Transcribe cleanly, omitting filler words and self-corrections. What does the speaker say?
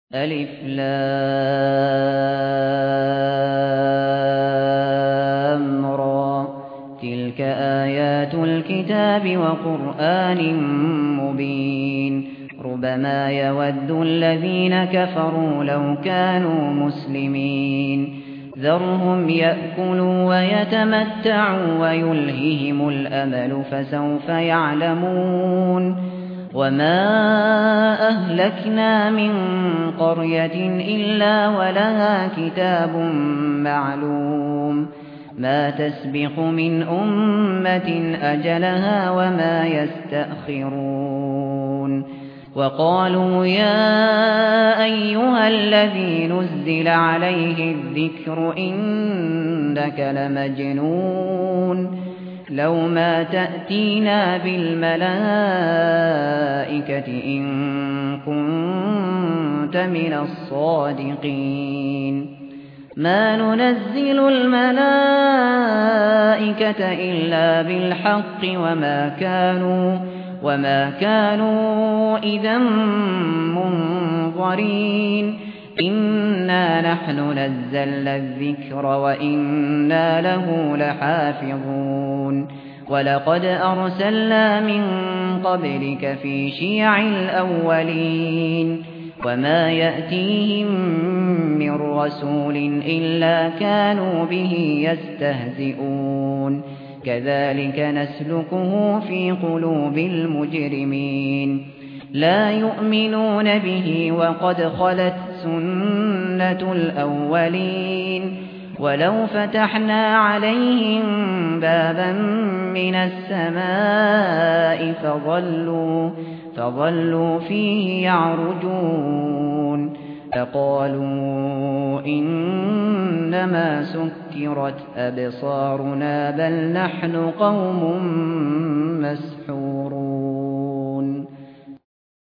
ألف لام را تلك آيات الكتاب وقرآن مبين ربما يود الذين كفروا لو كانوا مسلمين ذرهم يأكلوا ويتمتعوا ويلههم الأمل فسوف يعلمون وما أهلكنا من قرية إلا ولها كتاب معلوم ما تسبق من أمة أجلها وما يستأخرون وقالوا يا أيها الذي نزل عليه الذكر إنك لمجنون لو ما تأتينا بالملائكة إن كنت من الصادقين ما ننزل الملائكة إلا بالحق وما كانوا إذا منظرين إنا نحن نزلنا الذكر وإنا له لحافظون ولقد أرسلنا من قبلك في شيع الأولين وما يأتيهم من رسول إلا كانوا به يستهزئون كذلك نسلكه في قلوب المجرمين لا يؤمنون به وقد خلت سنة الأولين ولو فتحنا عليهم بابا من السماء فظلوا فيه يعرجون فقالوا إنما سكرت أبصارنا بل نحن قوم مسحورون